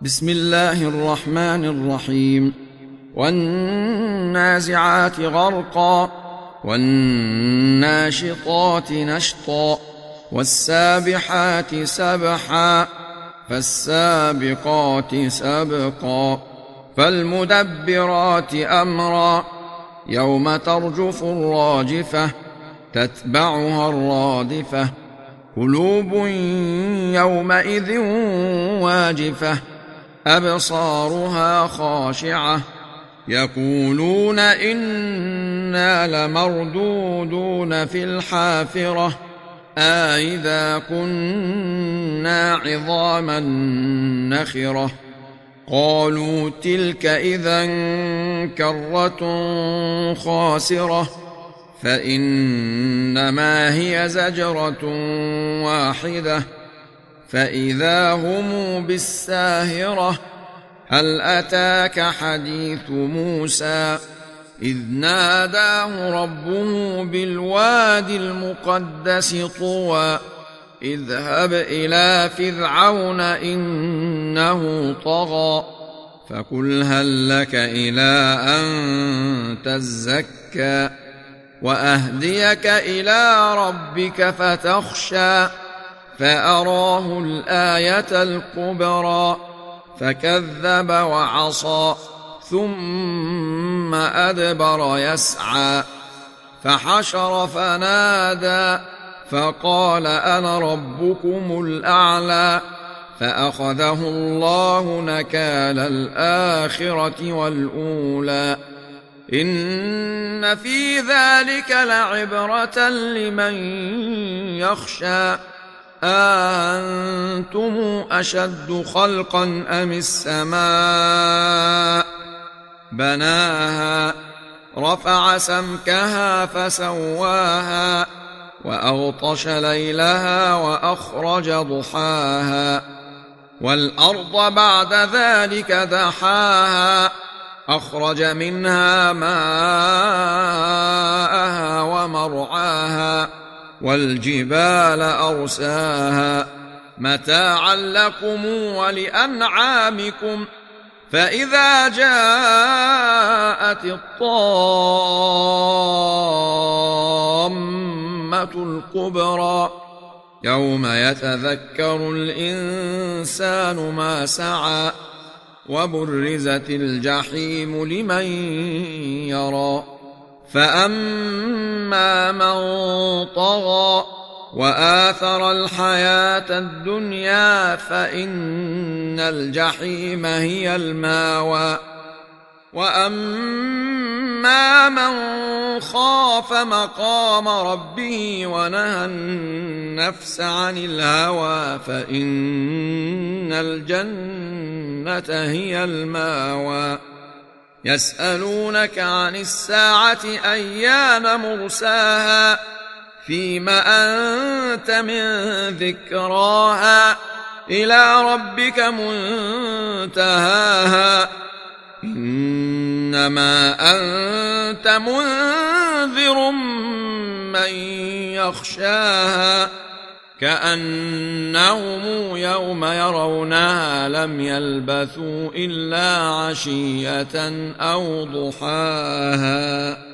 بسم الله الرحمن الرحيم. والنازعات غرقا والناشطات نشطا والسابحات سبحا فالسابقات سبقا فالمدبرات أمرا يوم ترجف الراجفة تتبعها الرادفة قلوب يومئذ واجفة أبصارها خاشعة يقولون إنا لمردودون في الحافرة أإذا كنا عظاما نخرة قالوا تلك إذا كرة خاسرة فإنما هي زجرة واحدة فإذا هم بالساهرة هل أتاك حديث موسى إذ ناداه ربه بالوادي المقدس طوى اذهب إلى فرعون إنه طغى فقل هل لك إلى أن تزكى وأهديك إلى ربك فتخشى فأراه الآية الكبرى فكذب وعصى ثم أدبر يسعى فحشر فنادى فقال أنا ربكم الأعلى فأخذه الله نكال الآخرة والأولى إن في ذلك لعبرة لمن يخشى أأنتم أشد خلقا أم السماء بناها رفع سمكها فسواها وأغطش ليلها وأخرج ضحاها والأرض بعد ذلك دحاها أخرج منها ماءها ومرعاها والجبال أرساها متاعا لكم ولأنعامكم فإذا جاءت الطامة الكبرى يوم يتذكر الإنسان ما سعى وبرزت الجحيم لمن يرى فأما من طغى وآثر الحياة الدنيا فإن الجحيم هي الماوى وأما من خاف مقام ربه ونهى النفس عن الهوى فإن الجنة هي الماوى يسألونك عن الساعة أيان مرساها فيم أنت من ذكراها إلى ربك منتهاها إنما أنت منذر من يخشاها كأنهم يوم يرونها لم يلبثوا إلا عشية أو ضحاها